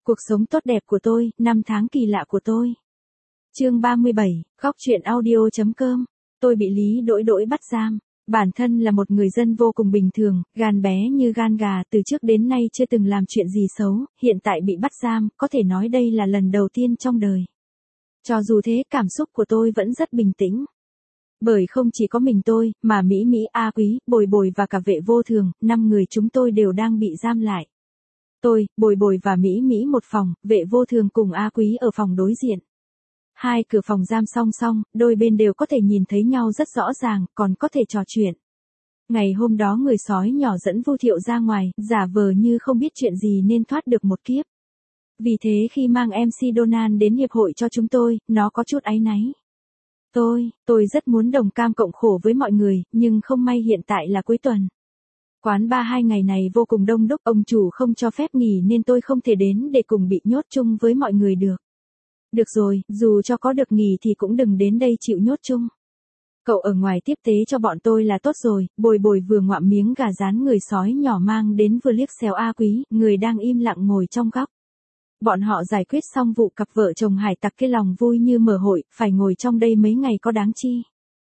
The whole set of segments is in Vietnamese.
Cuộc sống tốt đẹp của tôi, năm tháng kỳ lạ của tôi. Chương 37, góc truyện audio.com. Tôi bị Lý Đỗi Đỗi bắt giam. Bản thân là một người dân vô cùng bình thường, gan bé như gan gà, từ trước đến nay chưa từng làm chuyện gì xấu, hiện tại bị bắt giam, có thể nói đây là lần đầu tiên trong đời. Cho dù thế, cảm xúc của tôi vẫn rất bình tĩnh. Bởi không chỉ có mình tôi, mà Mỹ Mỹ, A Quý, Bồi Bồi và cả Vệ Vô Thường, 5 người chúng tôi đều đang bị giam lại. Tôi, Bồi Bồi và Mỹ Mỹ một phòng, Vệ Vô Thường cùng A Quý ở phòng đối diện. Hai cửa phòng giam song song, đôi bên đều có thể nhìn thấy nhau rất rõ ràng, còn có thể trò chuyện. Ngày hôm đó người sói nhỏ dẫn Vu Thiệu ra ngoài, giả vờ như không biết chuyện gì nên thoát được một kiếp. Vì thế khi mang MC Donan đến hiệp hội cho chúng tôi, nó có chút áy náy. Tôi rất muốn đồng cam cộng khổ với mọi người, nhưng không may hiện tại là cuối tuần. Quán bar 2 ngày này vô cùng đông đúc, ông chủ không cho phép nghỉ nên tôi không thể đến để cùng bị nhốt chung với mọi người được. Được rồi, dù cho có được nghỉ thì cũng đừng đến đây chịu nhốt chung. Cậu ở ngoài tiếp tế cho bọn tôi là tốt rồi. Bồi Bồi vừa ngoạm miếng gà rán người sói nhỏ mang đến vừa liếc xéo A Quý, người đang im lặng ngồi trong góc. Bọn họ giải quyết xong vụ cặp vợ chồng hải tặc kia lòng vui như mở hội, phải ngồi trong đây mấy ngày có đáng chi.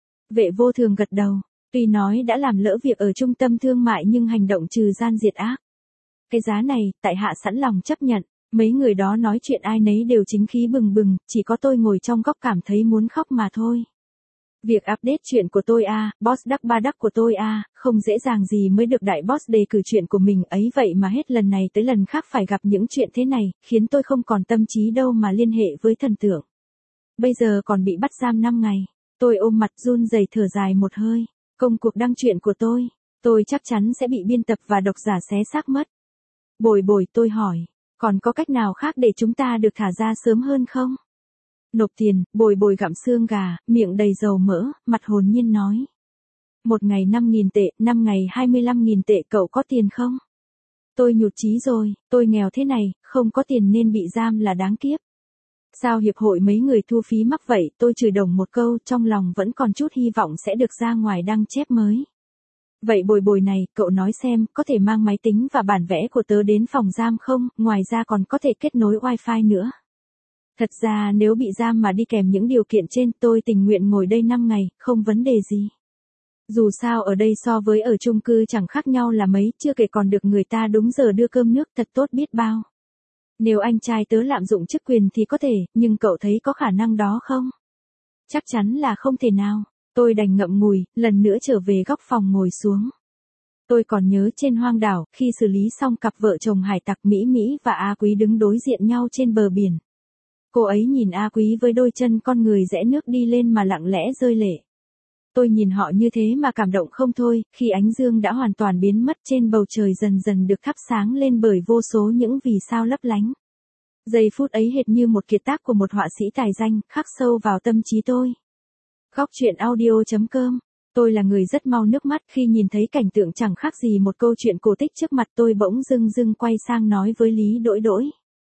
Vệ Vô Thường gật đầu, tuy nói đã làm lỡ việc ở trung tâm thương mại nhưng hành động trừ gian diệt ác. Cái giá này, tại hạ sẵn lòng chấp nhận. Mấy người đó nói chuyện ai nấy đều chính khí bừng bừng, chỉ có tôi ngồi trong góc cảm thấy muốn khóc mà thôi. Việc update chuyện của tôi boss đắc ba đắc của tôi không dễ dàng gì mới được đại boss đề cử chuyện của mình ấy, vậy mà hết lần này tới lần khác phải gặp những chuyện thế này, khiến tôi không còn tâm trí đâu mà liên hệ với thần tượng. Bây giờ còn bị bắt giam 5 ngày, tôi ôm mặt run rẩy thở dài một hơi, công cuộc đăng truyện của tôi chắc chắn sẽ bị biên tập và độc giả xé xác mất. Bồi Bồi, tôi hỏi, còn có cách nào khác để chúng ta được thả ra sớm hơn không? Nộp tiền. Bồi Bồi gặm xương gà, miệng đầy dầu mỡ, mặt hồn nhiên nói. Một ngày 5.000 tệ, 5 ngày 25.000 tệ, cậu có tiền không? Tôi nhụt chí rồi, tôi nghèo thế này, không có tiền nên bị giam là đáng kiếp. Sao hiệp hội mấy người thu phí mắc vậy? Tôi chửi đồng một câu, trong lòng vẫn còn chút hy vọng sẽ được ra ngoài đăng chép mới. Vậy Bồi Bồi này, cậu nói xem, có thể mang máy tính và bản vẽ của tớ đến phòng giam không? Ngoài ra còn có thể kết nối wifi nữa. Thật ra nếu bị giam mà đi kèm những điều kiện trên, tôi tình nguyện ngồi đây 5 ngày, không vấn đề gì. Dù sao ở đây so với ở chung cư chẳng khác nhau là mấy, chưa kể còn được người ta đúng giờ đưa cơm nước, thật tốt biết bao. Nếu anh trai tớ lạm dụng chức quyền thì có thể, nhưng cậu thấy có khả năng đó không? Chắc chắn là không thể nào. Tôi đành ngậm ngùi, lần nữa trở về góc phòng ngồi xuống. Tôi còn nhớ trên hoang đảo, khi xử lý xong cặp vợ chồng hải tặc, Mỹ Mỹ và A Quý đứng đối diện nhau trên bờ biển. Cô ấy nhìn A Quý với đôi chân con người rẽ nước đi lên mà lặng lẽ rơi lệ. Tôi nhìn họ như thế mà cảm động không thôi, khi ánh dương đã hoàn toàn biến mất, trên bầu trời dần dần được thắp sáng lên bởi vô số những vì sao lấp lánh. Giây phút ấy hệt như một kiệt tác của một họa sĩ tài danh, khắc sâu vào tâm trí tôi. Góc truyện audio.com. Tôi là người rất mau nước mắt khi nhìn thấy cảnh tượng chẳng khác gì một câu chuyện cổ tích trước mặt tôi, bỗng dưng quay sang nói với Lý Đỗi Đỗi.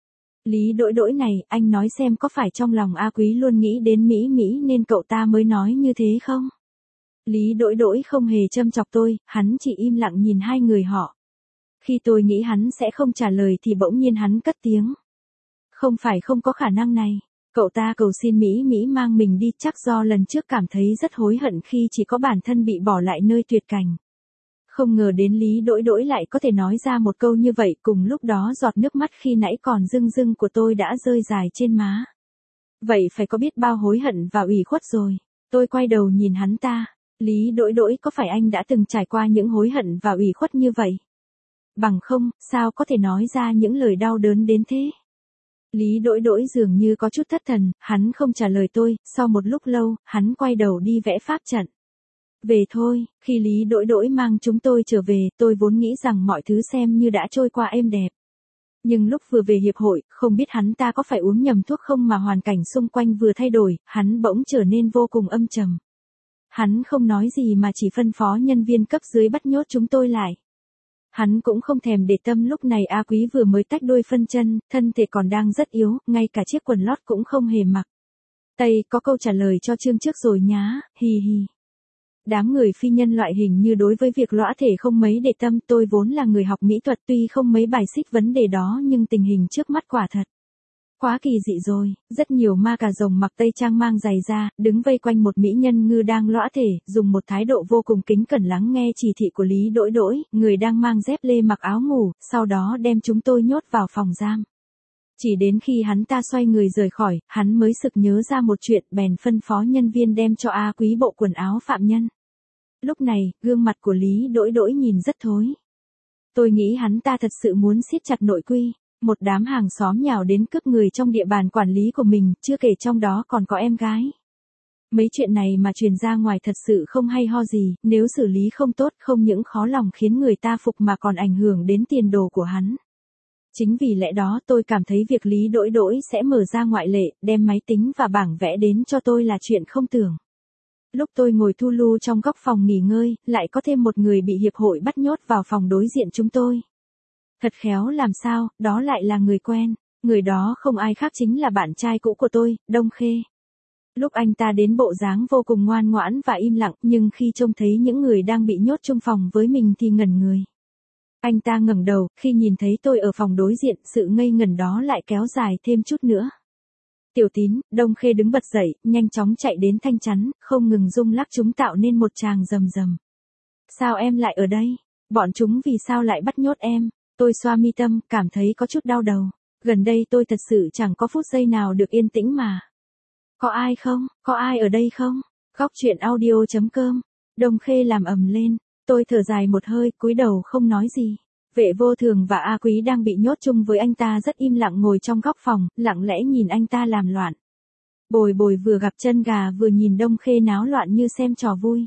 Lý Đỗi Đỗi này, anh nói xem có phải trong lòng A Quý luôn nghĩ đến Mỹ Mỹ nên cậu ta mới nói như thế không? Lý Đỗi Đỗi không hề châm chọc tôi, hắn chỉ im lặng nhìn hai người họ. Khi tôi nghĩ hắn sẽ không trả lời thì bỗng nhiên hắn cất tiếng. Không phải không có khả năng này. Cậu ta cầu xin Mỹ Mỹ mang mình đi, chắc do lần trước cảm thấy rất hối hận khi chỉ có bản thân bị bỏ lại nơi tuyệt cảnh. Không ngờ đến Lý Đỗi Đỗi lại có thể nói ra một câu như vậy, cùng lúc đó giọt nước mắt khi nãy còn rưng của tôi đã rơi dài trên má. Vậy phải có biết bao hối hận và ủy khuất rồi. Tôi quay đầu nhìn hắn ta. Lý Đỗi Đỗi, có phải anh đã từng trải qua những hối hận và ủy khuất như vậy? Bằng không, sao có thể nói ra những lời đau đớn đến thế? Lý Đỗi Đỗi dường như có chút thất thần, hắn không trả lời tôi, sau một lúc lâu, hắn quay đầu đi vẽ pháp trận. Về thôi, khi Lý Đỗi Đỗi mang chúng tôi trở về, tôi vốn nghĩ rằng mọi thứ xem như đã trôi qua êm đẹp. Nhưng lúc vừa về hiệp hội, không biết hắn ta có phải uống nhầm thuốc không mà hoàn cảnh xung quanh vừa thay đổi, hắn bỗng trở nên vô cùng âm trầm. Hắn không nói gì mà chỉ phân phó nhân viên cấp dưới bắt nhốt chúng tôi lại. Hắn cũng không thèm để tâm lúc này A Quý vừa mới tách đôi phân chân, thân thể còn đang rất yếu, ngay cả chiếc quần lót cũng không hề mặc. Tây có câu trả lời cho chương trước rồi nhá, hi hi. Đám người phi nhân loại hình như đối với việc lõa thể không mấy để tâm, tôi vốn là người học mỹ thuật tuy không mấy bài xích vấn đề đó nhưng tình hình trước mắt quả thật quá kỳ dị rồi, rất nhiều ma cà rồng mặc tây trang mang giày da, đứng vây quanh một mỹ nhân ngư đang lõa thể, dùng một thái độ vô cùng kính cẩn lắng nghe chỉ thị của Lý Đỗi Đỗi, người đang mang dép lê mặc áo ngủ, sau đó đem chúng tôi nhốt vào phòng giam. Chỉ đến khi hắn ta xoay người rời khỏi, hắn mới sực nhớ ra một chuyện, bèn phân phó nhân viên đem cho A Quý bộ quần áo phạm nhân. Lúc này, gương mặt của Lý Đỗi Đỗi nhìn rất thối. Tôi nghĩ hắn ta thật sự muốn siết chặt nội quy. Một đám hàng xóm nhào đến cướp người trong địa bàn quản lý của mình, chưa kể trong đó còn có em gái. Mấy chuyện này mà truyền ra ngoài thật sự không hay ho gì, nếu xử lý không tốt không những khó lòng khiến người ta phục mà còn ảnh hưởng đến tiền đồ của hắn. Chính vì lẽ đó tôi cảm thấy việc Lý Đỗi Đỗi sẽ mở ra ngoại lệ, đem máy tính và bảng vẽ đến cho tôi là chuyện không tưởng. Lúc tôi ngồi thu lu trong góc phòng nghỉ ngơi, lại có thêm một người bị hiệp hội bắt nhốt vào phòng đối diện chúng tôi. Thật khéo làm sao, đó lại là người quen, người đó không ai khác chính là bạn trai cũ của tôi, Đông Khê. Lúc anh ta đến bộ dáng vô cùng ngoan ngoãn và im lặng, nhưng khi trông thấy những người đang bị nhốt chung phòng với mình thì ngẩn người. Anh ta ngẩng đầu, khi nhìn thấy tôi ở phòng đối diện, sự ngây ngẩn đó lại kéo dài thêm chút nữa. Tiểu Tín, Đông Khê đứng bật dậy, nhanh chóng chạy đến thanh chắn, không ngừng rung lắc chúng tạo nên một tràng rầm rầm. Sao em lại ở đây? Bọn chúng vì sao lại bắt nhốt em? Tôi xoa mi tâm, cảm thấy có chút đau đầu. Gần đây tôi thật sự chẳng có phút giây nào được yên tĩnh mà. Có ai không? Có ai ở đây không? Góc truyện audio.com. Đông Khê làm ầm lên. Tôi thở dài một hơi, cúi đầu không nói gì. Vệ Vô Thường và A Quý đang bị nhốt chung với anh ta rất im lặng ngồi trong góc phòng, lặng lẽ nhìn anh ta làm loạn. Bồi Bồi vừa gặp chân gà vừa nhìn Đông Khê náo loạn như xem trò vui.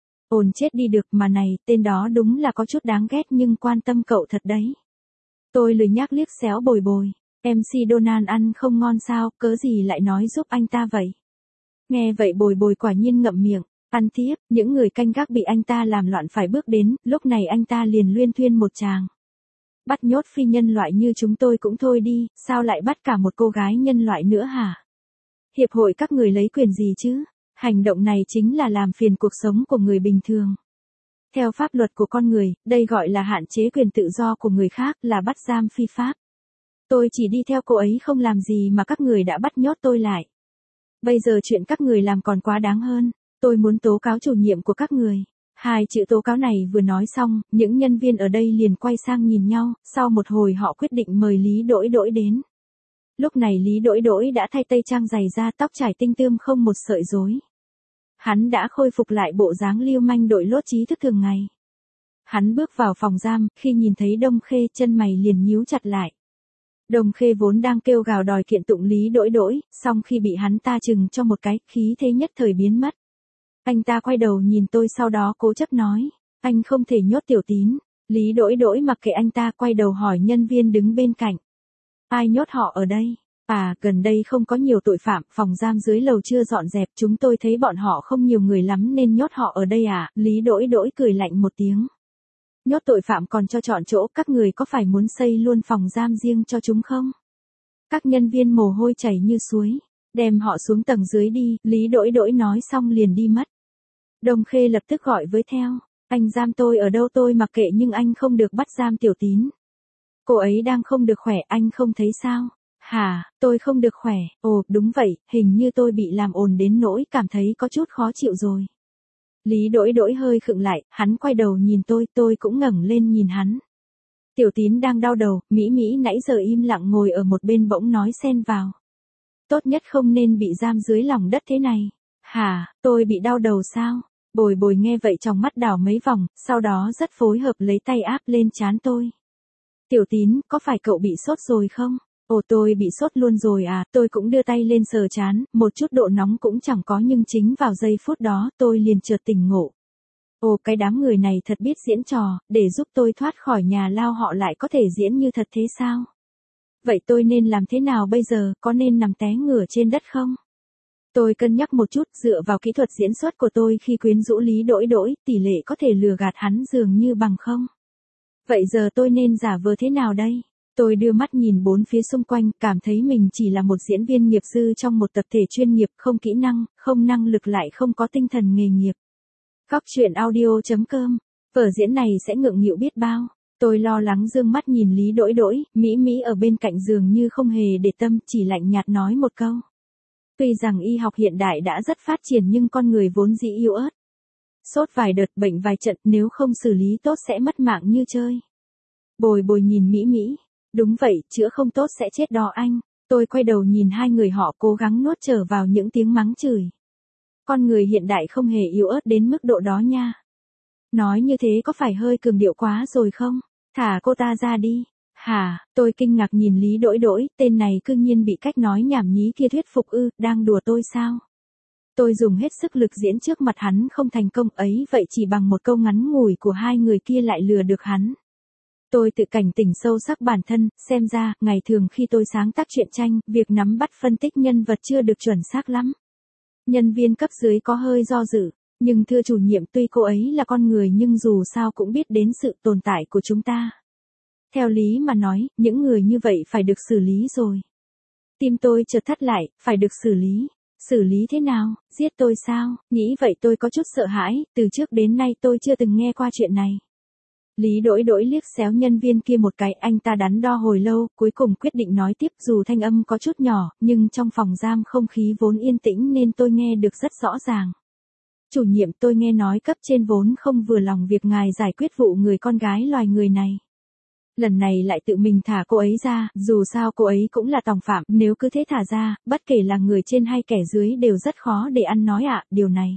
Ồn chết đi được mà này, tên đó đúng là có chút đáng ghét nhưng quan tâm cậu thật đấy. Tôi lười nhác liếc xéo Bồi Bồi. MC Donald ăn không ngon sao, cớ gì lại nói giúp anh ta vậy? Nghe vậy Bồi Bồi quả nhiên ngậm miệng. Ăn tiếp, những người canh gác bị anh ta làm loạn phải bước đến, lúc này anh ta liền luyên thuyên một tràng. Bắt nhốt phi nhân loại như chúng tôi cũng thôi đi, sao lại bắt cả một cô gái nhân loại nữa hả? Hiệp hội các người lấy quyền gì chứ? Hành động này chính là làm phiền cuộc sống của người bình thường. Theo pháp luật của con người, đây gọi là hạn chế quyền tự do của người khác, là bắt giam phi pháp. Tôi chỉ đi theo cô ấy không làm gì mà các người đã bắt nhốt tôi lại. Bây giờ chuyện các người làm còn quá đáng hơn. Tôi muốn tố cáo chủ nhiệm của các người. Hai chữ tố cáo này vừa nói xong, những nhân viên ở đây liền quay sang nhìn nhau, sau một hồi họ quyết định mời Lý Đỗi Đỗi đến. Lúc này Lý Đỗi Đỗi đã thay tây trang giày da, tóc trải tinh tươm không một sợi rối. Hắn đã khôi phục lại bộ dáng lưu manh đội lốt trí thức thường ngày. Hắn bước vào phòng giam, khi nhìn thấy Đông Khê chân mày liền nhíu chặt lại. Đông Khê vốn đang kêu gào đòi kiện tụng Lý Đỗi Đỗi, song khi bị hắn ta chừng cho một cái, khí thế nhất thời biến mất. Anh ta quay đầu nhìn tôi sau đó cố chấp nói, anh không thể nhốt Tiểu Tín. Lý Đỗi Đỗi mặc kệ anh ta quay đầu hỏi nhân viên đứng bên cạnh. Ai nhốt họ ở đây? À, gần đây không có nhiều tội phạm, phòng giam dưới lầu chưa dọn dẹp, chúng tôi thấy bọn họ không nhiều người lắm nên nhốt họ ở đây à? Lý Đỗi Đỗi cười lạnh một tiếng. Nhốt tội phạm còn cho chọn chỗ, các người có phải muốn xây luôn phòng giam riêng cho chúng không? Các nhân viên mồ hôi chảy như suối. Đem họ xuống tầng dưới đi, Lý Đỗi Đỗi nói xong liền đi mất. Đông Khê lập tức gọi với theo. Anh giam tôi ở đâu tôi mặc kệ nhưng anh không được bắt giam Tiểu Tín. Cô ấy đang không được khỏe, anh không thấy sao? Hả, tôi không được khỏe, ồ, đúng vậy, hình như tôi bị làm ồn đến nỗi cảm thấy có chút khó chịu rồi. Lý Đỗi Đỗi hơi khựng lại, hắn quay đầu nhìn tôi cũng ngẩng lên nhìn hắn. Tiểu Tín đang đau đầu, Mỹ Mỹ nãy giờ im lặng ngồi ở một bên bỗng nói xen vào. Tốt nhất không nên bị giam dưới lòng đất thế này. Hả, tôi bị đau đầu sao? Bồi Bồi nghe vậy trong mắt đảo mấy vòng, sau đó rất phối hợp lấy tay áp lên trán tôi. Tiểu Tín, có phải cậu bị sốt rồi không? Ồ, tôi bị sốt luôn rồi à, tôi cũng đưa tay lên sờ trán, một chút độ nóng cũng chẳng có nhưng chính vào giây phút đó tôi liền chợt tỉnh ngộ. Ồ, cái đám người này thật biết diễn trò, để giúp tôi thoát khỏi nhà lao họ lại có thể diễn như thật thế sao? Vậy tôi nên làm thế nào bây giờ, có nên nằm té ngửa trên đất không? Tôi cân nhắc một chút, dựa vào kỹ thuật diễn xuất của tôi khi quyến rũ Lý Đỗi Đỗi, tỷ lệ có thể lừa gạt hắn dường như bằng không. Vậy giờ tôi nên giả vờ thế nào đây? Tôi đưa mắt nhìn bốn phía xung quanh, cảm thấy mình chỉ là một diễn viên nghiệp dư trong một tập thể chuyên nghiệp, không kỹ năng, không năng lực lại không có tinh thần nghề nghiệp. Góc truyện audio.com. Vở diễn này sẽ ngượng nghịu biết bao. Tôi lo lắng dương mắt nhìn Lý Đỗi Đỗi, Mỹ Mỹ ở bên cạnh giường như không hề để tâm, chỉ lạnh nhạt nói một câu. Tuy rằng y học hiện đại đã rất phát triển nhưng con người vốn dĩ yếu ớt. Sốt vài đợt, bệnh vài trận, nếu không xử lý tốt sẽ mất mạng như chơi. Bồi bồi nhìn Mỹ Mỹ. Đúng vậy, chữa không tốt sẽ chết đó anh. Tôi quay đầu nhìn hai người họ cố gắng nuốt trở vào những tiếng mắng chửi. Con người hiện đại không hề yếu ớt đến mức độ đó nha. Nói như thế có phải hơi cường điệu quá rồi không? Thả cô ta ra đi. Hả, tôi kinh ngạc nhìn Lý Đỗi Đỗi, tên này cư nhiên bị cách nói nhảm nhí kia thuyết phục ư, đang đùa tôi sao? Tôi dùng hết sức lực diễn trước mặt hắn không thành công ấy, vậy chỉ bằng một câu ngắn ngủi của hai người kia lại lừa được hắn. Tôi tự cảnh tỉnh sâu sắc bản thân, xem ra, ngày thường khi tôi sáng tác truyện tranh, việc nắm bắt phân tích nhân vật chưa được chuẩn xác lắm. Nhân viên cấp dưới có hơi do dự, nhưng thưa chủ nhiệm, tuy cô ấy là con người nhưng dù sao cũng biết đến sự tồn tại của chúng ta. Theo lý mà nói, những người như vậy phải được xử lý rồi. Tim tôi chợt thắt lại, phải được xử lý. Xử lý thế nào, giết tôi sao? Nghĩ vậy tôi có chút sợ hãi, từ trước đến nay tôi chưa từng nghe qua chuyện này. Lý Đỗi Đỗi liếc xéo nhân viên kia một cái, anh ta đắn đo hồi lâu, cuối cùng quyết định nói tiếp, dù thanh âm có chút nhỏ, nhưng trong phòng giam không khí vốn yên tĩnh nên tôi nghe được rất rõ ràng. Chủ nhiệm, tôi nghe nói cấp trên vốn không vừa lòng việc ngài giải quyết vụ người con gái loài người này. Lần này lại tự mình thả cô ấy ra, dù sao cô ấy cũng là tòng phạm, nếu cứ thế thả ra, bất kể là người trên hay kẻ dưới đều rất khó để ăn nói ạ, điều này.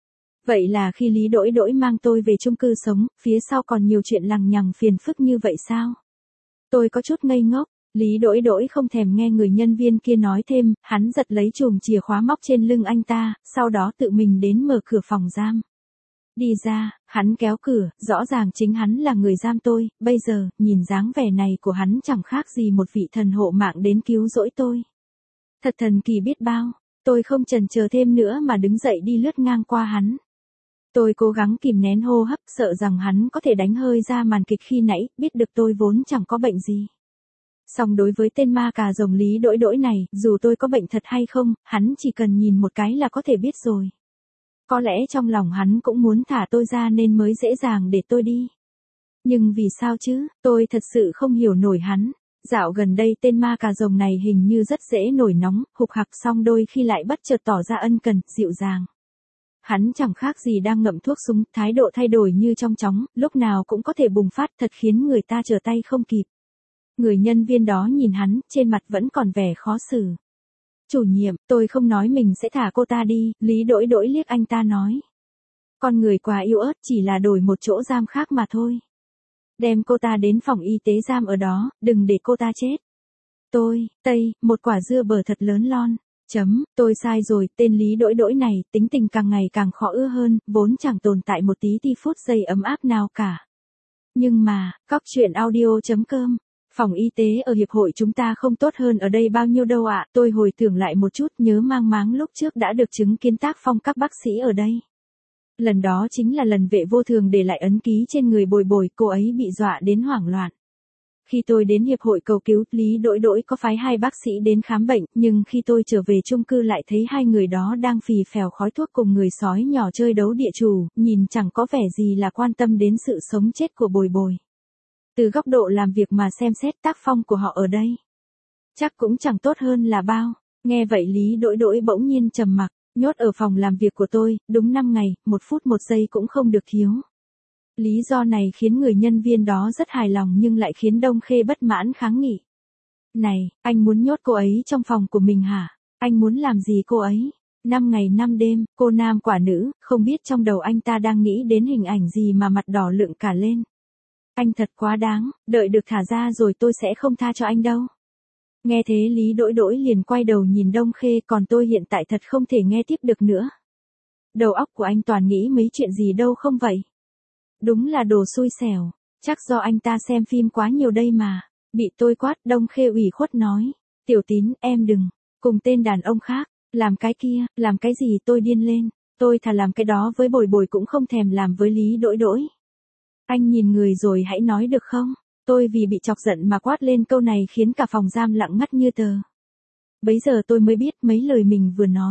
Vậy là khi Lý Đỗi Đỗi mang tôi về chung cư sống, phía sau còn nhiều chuyện lằng nhằng phiền phức như vậy sao? Tôi có chút ngây ngốc, Lý Đỗi Đỗi không thèm nghe người nhân viên kia nói thêm, hắn giật lấy chùm chìa khóa móc trên lưng anh ta, sau đó tự mình đến mở cửa phòng giam. Đi ra, hắn kéo cửa, rõ ràng chính hắn là người giam tôi, bây giờ, nhìn dáng vẻ này của hắn chẳng khác gì một vị thần hộ mạng đến cứu rỗi tôi. Thật thần kỳ biết bao, tôi không chần chờ thêm nữa mà đứng dậy đi lướt ngang qua hắn. Tôi cố gắng kìm nén hô hấp, sợ rằng hắn có thể đánh hơi ra màn kịch khi nãy, biết được tôi vốn chẳng có bệnh gì. Song đối với tên ma cà rồng Lý Đỗi Đỗi này, dù tôi có bệnh thật hay không, hắn chỉ cần nhìn một cái là có thể biết rồi. Có lẽ trong lòng hắn cũng muốn thả tôi ra nên mới dễ dàng để tôi đi. Nhưng vì sao chứ, tôi thật sự không hiểu nổi hắn. Dạo gần đây tên ma cà rồng này hình như rất dễ nổi nóng, hục hặc, song đôi khi lại bất chợt tỏ ra ân cần, dịu dàng. Hắn chẳng khác gì đang ngậm thuốc súng, thái độ thay đổi như trong chóng, lúc nào cũng có thể bùng phát, thật khiến người ta trở tay không kịp. Người nhân viên đó nhìn hắn, trên mặt vẫn còn vẻ khó xử. Chủ nhiệm, tôi không nói mình sẽ thả cô ta đi, Lý Đỗi Đỗi liếc anh ta nói. Con người quá yếu ớt, chỉ là đổi một chỗ giam khác mà thôi. Đem cô ta đến phòng y tế giam ở đó, đừng để cô ta chết. Một quả dưa bở thật lớn lon. Tôi sai rồi, tên Lý Đỗi Đỗi này, tính tình càng ngày càng khó ưa hơn, vốn chẳng tồn tại một tí phút giây ấm áp nào cả. Nhưng mà, góc truyện audio.com. Phòng y tế ở hiệp hội chúng ta không tốt hơn ở đây bao nhiêu đâu ạ. Tôi hồi tưởng lại một chút, nhớ mang máng lúc trước đã được chứng kiến tác phong các bác sĩ ở đây. Lần đó chính là lần vệ vô thường để lại ấn ký trên người Bồi Bồi, cô ấy bị dọa đến hoảng loạn. Khi tôi đến hiệp hội cầu cứu, Lý Đỗi Đỗi có phái hai bác sĩ đến khám bệnh, nhưng khi tôi trở về chung cư lại thấy hai người đó đang phì phèo khói thuốc cùng người sói nhỏ chơi đấu địa chủ, nhìn chẳng có vẻ gì là quan tâm đến sự sống chết của Bồi Bồi. Từ góc độ làm việc mà xem xét tác phong của họ ở đây, chắc cũng chẳng tốt hơn là bao. Nghe vậy Lý Đỗi Đỗi bỗng nhiên trầm mặc, nhốt ở phòng làm việc của tôi, đúng 5 ngày, 1 phút 1 giây cũng không được thiếu. Lý do này khiến người nhân viên đó rất hài lòng nhưng lại khiến Đông Khê bất mãn kháng nghị. Này, anh muốn nhốt cô ấy trong phòng của mình hả? Anh muốn làm gì cô ấy? 5 ngày 5 đêm, cô nam quả nữ, không biết trong đầu anh ta đang nghĩ đến hình ảnh gì mà mặt đỏ lựng cả lên. Anh thật quá đáng, đợi được thả ra rồi tôi sẽ không tha cho anh đâu. Nghe thế Lý Đỗi Đỗi liền quay đầu nhìn Đông Khê, còn tôi hiện tại thật không thể nghe tiếp được nữa. Đầu óc của anh toàn nghĩ mấy chuyện gì đâu không vậy? Đúng là đồ xui xẻo, chắc do anh ta xem phim quá nhiều đây mà. Bị tôi quát, Đông Khê ủy khuất nói. Tiểu Tín, em đừng, cùng tên đàn ông khác, làm cái kia, làm cái gì tôi điên lên. Tôi thà làm cái đó với Bồi Bồi cũng không thèm làm với Lý Đỗi Đỗi. Anh nhìn người rồi hãy nói được không? Tôi vì bị chọc giận mà quát lên câu này khiến cả phòng giam lặng ngắt như tờ. Bấy giờ tôi mới biết mấy lời mình vừa nói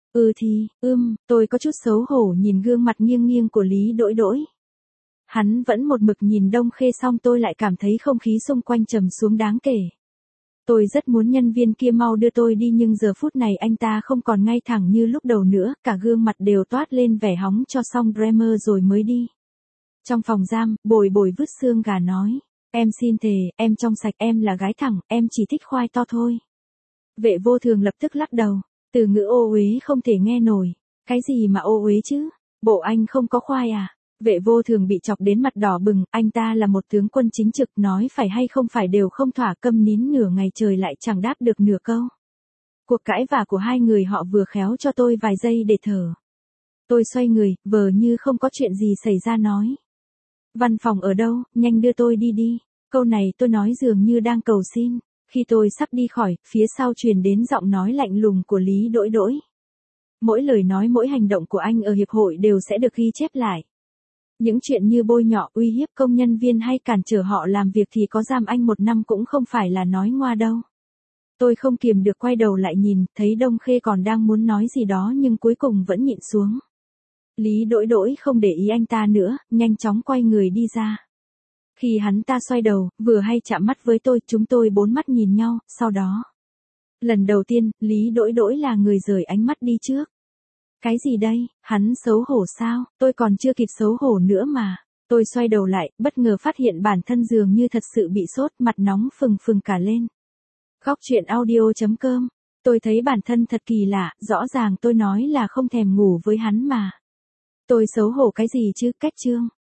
Tôi có chút xấu hổ nhìn gương mặt nghiêng nghiêng của Lý Đỗi Đỗi. Hắn vẫn một mực nhìn Đông Khê xong tôi lại cảm thấy không khí xung quanh trầm xuống đáng kể. Tôi rất muốn nhân viên kia mau đưa tôi đi nhưng giờ phút này anh ta không còn ngay thẳng như lúc đầu nữa, cả gương mặt đều toát lên vẻ hóng cho xong Dreamer rồi mới đi. Trong phòng giam, Bồi Bồi vứt xương gà nói, em xin thề, em trong sạch, em là gái thẳng, em chỉ thích khoai to thôi. Vệ Vô Thường lập tức lắc đầu, từ ngữ ô uế không thể nghe nổi, cái gì mà ô uế chứ, bộ anh không có khoai à? Vệ Vô Thường bị chọc đến mặt đỏ bừng, anh ta là một tướng quân chính trực, nói phải hay không phải đều không thỏa, câm nín nửa ngày trời lại chẳng đáp được nửa câu. Cuộc cãi vã của hai người họ vừa khéo cho tôi vài giây để thở. Tôi xoay người, vờ như không có chuyện gì xảy ra nói. Văn phòng ở đâu, nhanh đưa tôi đi đi. Câu này tôi nói dường như đang cầu xin. Khi tôi sắp đi khỏi, phía sau truyền đến giọng nói lạnh lùng của Lý Đỗi Đỗi. Mỗi lời nói mỗi hành động của anh ở hiệp hội đều sẽ được ghi chép lại. Những chuyện như bôi nhọ, uy hiếp công nhân viên hay cản trở họ làm việc thì có giam anh 1 năm cũng không phải là nói ngoa đâu. Tôi không kiềm được quay đầu lại nhìn, thấy Đông Khê còn đang muốn nói gì đó nhưng cuối cùng vẫn nhịn xuống. Lý Đỗi Đỗi không để ý anh ta nữa, nhanh chóng quay người đi ra. Khi hắn ta xoay đầu, vừa hay chạm mắt với tôi, chúng tôi 4 mắt nhìn nhau, sau đó. Lần đầu tiên, Lý Đỗi Đỗi là người rời ánh mắt đi trước. Cái gì đây, hắn xấu hổ sao, tôi còn chưa kịp xấu hổ nữa mà. Tôi xoay đầu lại, bất ngờ phát hiện bản thân dường như thật sự bị sốt, mặt nóng phừng phừng cả lên. Góc truyện audio.com, tôi thấy bản thân thật kỳ lạ, rõ ràng tôi nói là không thèm ngủ với hắn mà. Tôi xấu hổ cái gì chứ, cách chương.